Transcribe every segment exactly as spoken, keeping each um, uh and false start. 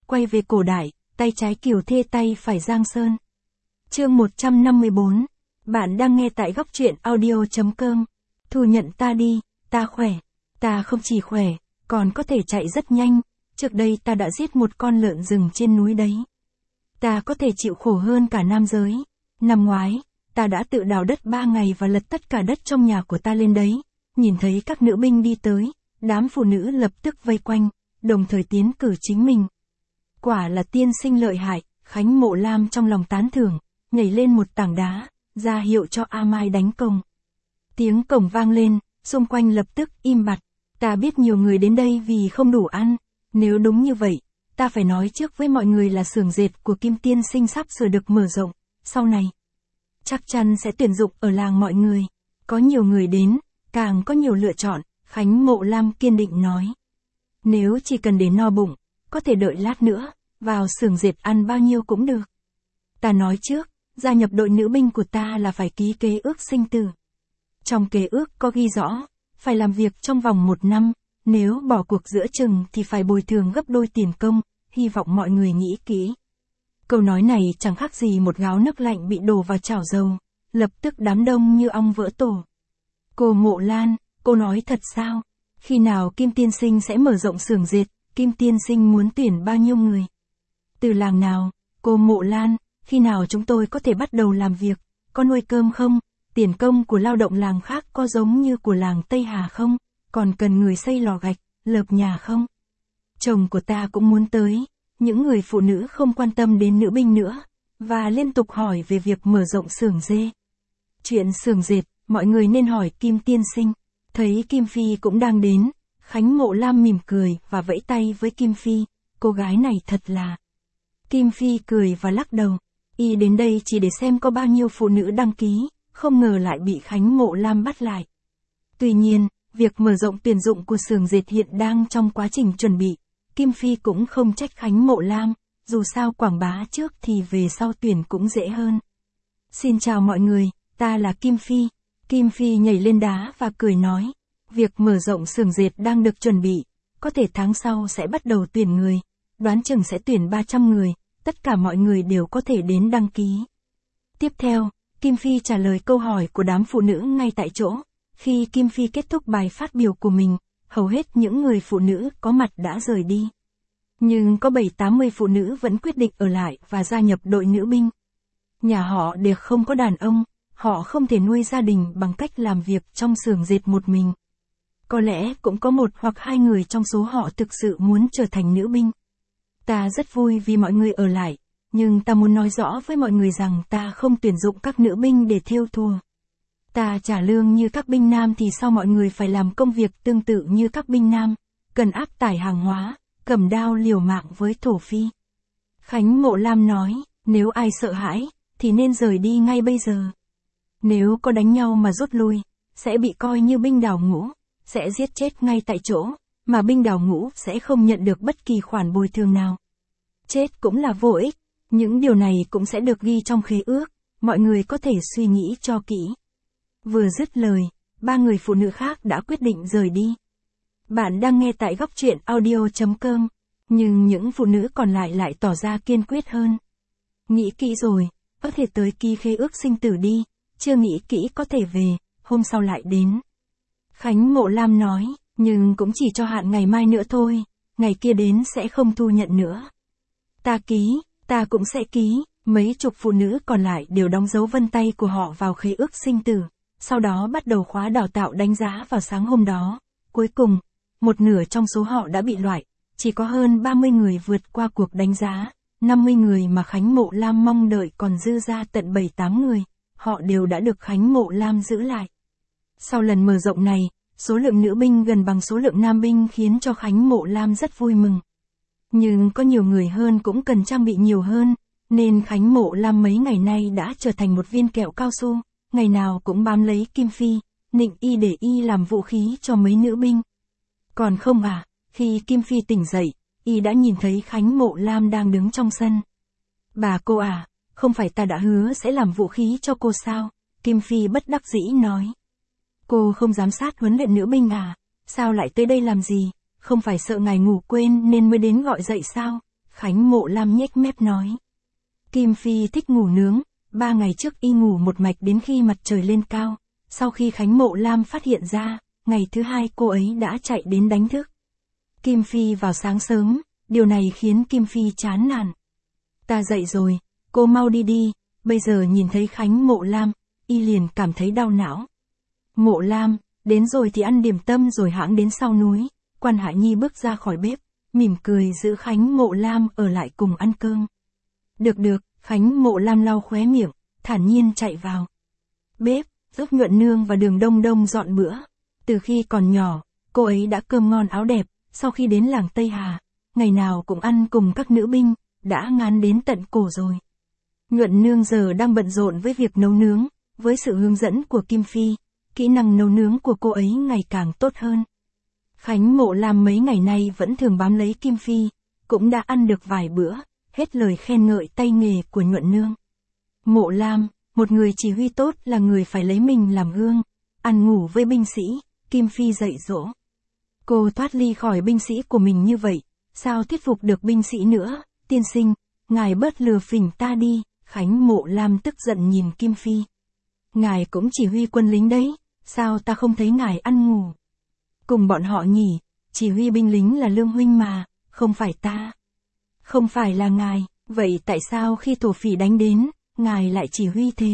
quay về cổ đại, tay trái Kiều Thê tay phải Giang Sơn. Chương một trăm năm mươi bốn. Bạn đang nghe tại góc truyện audio chấm com. Thu nhận ta đi, ta khỏe. Ta không chỉ khỏe, còn có thể chạy rất nhanh. Trước đây ta đã giết một con lợn rừng trên núi đấy. Ta có thể chịu khổ hơn cả nam giới. Năm ngoái, ta đã tự đào đất ba ngày và lật tất cả đất trong nhà của ta lên đấy. Nhìn thấy các nữ binh đi tới, đám phụ nữ lập tức vây quanh, đồng thời tiến cử chính mình. Quả là tiên sinh lợi hại, Khánh Mộ Lam trong lòng tán thưởng, nhảy lên một tảng đá, ra hiệu cho A Mai đánh cồng. Tiếng cồng vang lên, xung quanh lập tức im bặt. Ta biết nhiều người đến đây vì không đủ ăn. Nếu đúng như vậy, ta phải nói trước với mọi người là xưởng dệt của Kim tiên sinh sắp sửa được mở rộng. Sau này, chắc chắn sẽ tuyển dụng ở làng mọi người. Có nhiều người đến, càng có nhiều lựa chọn, Khánh Mộ Lam kiên định nói. Nếu chỉ cần để no bụng, có thể đợi lát nữa, vào xưởng dệt ăn bao nhiêu cũng được. Ta nói trước, gia nhập đội nữ binh của ta là phải ký kế ước sinh tử. Trong kế ước có ghi rõ, phải làm việc trong vòng một năm, nếu bỏ cuộc giữa chừng thì phải bồi thường gấp đôi tiền công, hy vọng mọi người nghĩ kỹ. Câu nói này chẳng khác gì một gáo nước lạnh bị đổ vào chảo dầu, lập tức đám đông như ong vỡ tổ. Cô Mộ Lan, cô nói thật sao? Khi nào Kim tiên sinh sẽ mở rộng xưởng dệt, Kim tiên sinh muốn tuyển bao nhiêu người? Từ làng nào? Cô Mộ Lan, khi nào chúng tôi có thể bắt đầu làm việc? Có nuôi cơm không? Tiền công của lao động làng khác có giống như của làng Tây Hà không? Còn cần người xây lò gạch, lợp nhà không? Chồng của ta cũng muốn tới. Những người phụ nữ không quan tâm đến nữ binh nữa, và liên tục hỏi về việc mở rộng xưởng dê. Chuyện xưởng dệt, mọi người nên hỏi Kim tiên sinh. Thấy Kim Phi cũng đang đến, Khánh Mộ Lam mỉm cười và vẫy tay với Kim Phi. Cô gái này thật là... Kim Phi cười và lắc đầu. Y đến đây chỉ để xem có bao nhiêu phụ nữ đăng ký, không ngờ lại bị Khánh Mộ Lam bắt lại. Tuy nhiên, việc mở rộng tuyển dụng của xưởng dệt hiện đang trong quá trình chuẩn bị. Kim Phi cũng không trách Khánh Mộ Lam, dù sao quảng bá trước thì về sau tuyển cũng dễ hơn. Xin chào mọi người, ta là Kim Phi. Kim Phi nhảy lên đá và cười nói, việc mở rộng xưởng dệt đang được chuẩn bị, có thể tháng sau sẽ bắt đầu tuyển người, đoán chừng sẽ tuyển ba trăm người, tất cả mọi người đều có thể đến đăng ký. Tiếp theo, Kim Phi trả lời câu hỏi của đám phụ nữ ngay tại chỗ. Khi Kim Phi kết thúc bài phát biểu của mình, hầu hết những người phụ nữ có mặt đã rời đi. Nhưng có bảy tám mươi phụ nữ vẫn quyết định ở lại và gia nhập đội nữ binh. Nhà họ đều không có đàn ông, họ không thể nuôi gia đình bằng cách làm việc trong xưởng dệt một mình. Có lẽ cũng có một hoặc hai người trong số họ thực sự muốn trở thành nữ binh. Ta rất vui vì mọi người ở lại, nhưng ta muốn nói rõ với mọi người rằng ta không tuyển dụng các nữ binh để thêu thùa. Ta trả lương như các binh nam thì sao mọi người phải làm công việc tương tự như các binh nam, cần áp tải hàng hóa, cầm đao liều mạng với thổ phi. Khánh Mộ Lam nói, nếu ai sợ hãi, thì nên rời đi ngay bây giờ. Nếu có đánh nhau mà rút lui, sẽ bị coi như binh đào ngũ, sẽ giết chết ngay tại chỗ, mà binh đào ngũ sẽ không nhận được bất kỳ khoản bồi thường nào. Chết cũng là vô ích, những điều này cũng sẽ được ghi trong khế ước, mọi người có thể suy nghĩ cho kỹ. Vừa dứt lời, ba người phụ nữ khác đã quyết định rời đi. Bạn đang nghe tại góc truyện audio chấm com, nhưng những phụ nữ còn lại lại tỏ ra kiên quyết hơn. Nghĩ kỹ rồi, có thể tới ký khế ước sinh tử đi, chưa nghĩ kỹ có thể về, hôm sau lại đến. Khánh Mộ Lam nói, nhưng cũng chỉ cho hạn ngày mai nữa thôi, ngày kia đến sẽ không thu nhận nữa. Ta ký, ta cũng sẽ ký, mấy chục phụ nữ còn lại đều đóng dấu vân tay của họ vào khế ước sinh tử, sau đó bắt đầu khóa đào tạo đánh giá vào sáng hôm đó. Cuối cùng, một nửa trong số họ đã bị loại, chỉ có hơn ba mươi người vượt qua cuộc đánh giá, năm mươi người mà Khánh Mộ Lam mong đợi còn dư ra tận bảy tám người, họ đều đã được Khánh Mộ Lam giữ lại. Sau lần mở rộng này, số lượng nữ binh gần bằng số lượng nam binh khiến cho Khánh Mộ Lam rất vui mừng. Nhưng có nhiều người hơn cũng cần trang bị nhiều hơn, nên Khánh Mộ Lam mấy ngày nay đã trở thành một viên kẹo cao su, ngày nào cũng bám lấy Kim Phi, nịnh y để y làm vũ khí cho mấy nữ binh. Còn không à, khi Kim Phi tỉnh dậy, y đã nhìn thấy Khánh Mộ Lam đang đứng trong sân. Bà cô à, không phải ta đã hứa sẽ làm vũ khí cho cô sao? Kim Phi bất đắc dĩ nói. Cô không giám sát huấn luyện nữ binh à? Sao lại tới đây làm gì? Không phải sợ ngài ngủ quên nên mới đến gọi dậy sao? Khánh Mộ Lam nhếch mép nói. Kim Phi thích ngủ nướng, ba ngày trước y ngủ một mạch đến khi mặt trời lên cao. Sau khi Khánh Mộ Lam phát hiện ra, ngày thứ hai cô ấy đã chạy đến đánh thức Kim Phi vào sáng sớm, điều này khiến Kim Phi chán nản. Ta dậy rồi, cô mau đi đi, bây giờ nhìn thấy Khánh Mộ Lam, y liền cảm thấy đau não. Mộ Lam, đến rồi thì ăn điểm tâm rồi hãng đến sau núi. Quan Hạ Nhi bước ra khỏi bếp, mỉm cười giữ Khánh Mộ Lam ở lại cùng ăn cơm. Được được, Khánh Mộ Lam lau khóe miệng, thản nhiên chạy vào bếp, giúp Nhuận Nương và Đường Đông Đông dọn bữa. Từ khi còn nhỏ, cô ấy đã cơm ngon áo đẹp, sau khi đến làng Tây Hà, ngày nào cũng ăn cùng các nữ binh, đã ngán đến tận cổ rồi. Nhuận Nương giờ đang bận rộn với việc nấu nướng, với sự hướng dẫn của Kim Phi, kỹ năng nấu nướng của cô ấy ngày càng tốt hơn. Khánh Mộ Lam mấy ngày nay vẫn thường bám lấy Kim Phi, cũng đã ăn được vài bữa, hết lời khen ngợi tay nghề của Nhuận Nương. Mộ Lam, một người chỉ huy tốt là người phải lấy mình làm gương, ăn ngủ với binh sĩ, Kim Phi dạy dỗ. Cô thoát ly khỏi binh sĩ của mình như vậy, sao thuyết phục được binh sĩ nữa, tiên sinh, ngài bớt lừa phỉnh ta đi. Khánh Mộ Lam tức giận nhìn Kim Phi. Ngài cũng chỉ huy quân lính đấy, sao ta không thấy ngài ăn ngủ cùng bọn họ nhỉ, chỉ huy binh lính là Lương huynh mà, không phải ta. Không phải là ngài, vậy tại sao khi thổ phỉ đánh đến, ngài lại chỉ huy thế?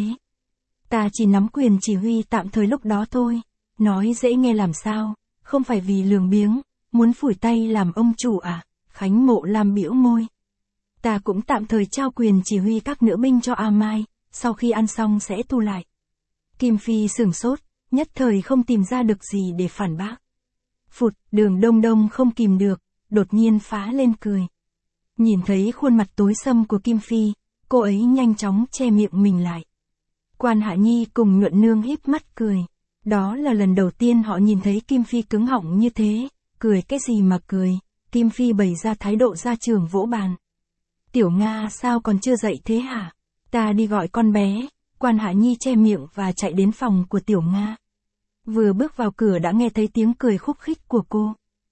Ta chỉ nắm quyền chỉ huy tạm thời lúc đó thôi, nói dễ nghe làm sao, không phải vì lường biếng, muốn phủi tay làm ông chủ à? Khánh Mộ Lam bĩu môi. Ta cũng tạm thời trao quyền chỉ huy các nữ binh cho A Mai, sau khi ăn xong sẽ thu lại. Kim Phi sửng sốt, nhất thời không tìm ra được gì để phản bác. Phụt, Đường Đông Đông không kìm được, đột nhiên phá lên cười. Nhìn thấy khuôn mặt tối sầm của Kim Phi, cô ấy nhanh chóng che miệng mình lại. Quan Hạ Nhi cùng Nhuận Nương híp mắt cười. Đó là lần đầu tiên họ nhìn thấy Kim Phi cứng họng như thế, cười cái gì mà cười, Kim Phi bày ra thái độ gia trưởng vỗ bàn. Tiểu Nga sao còn chưa dậy thế hả? Ta đi gọi con bé. Quan Hạ Nhi che miệng và chạy đến phòng của Tiểu Nga. Vừa bước vào cửa đã nghe thấy tiếng cười khúc khích của cô.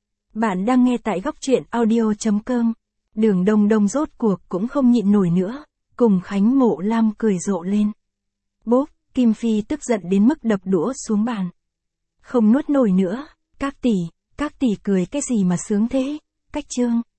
Bạn đang nghe tại góc truyện audio chấm com. Đường Đông Đông rốt cuộc cũng không nhịn nổi nữa, cùng Khánh Mộ Lam cười rộ lên. Bốp, Kim Phi tức giận đến mức đập đũa xuống bàn. Không nuốt nổi nữa, các tỷ, các tỷ cười cái gì mà sướng thế, cách trương.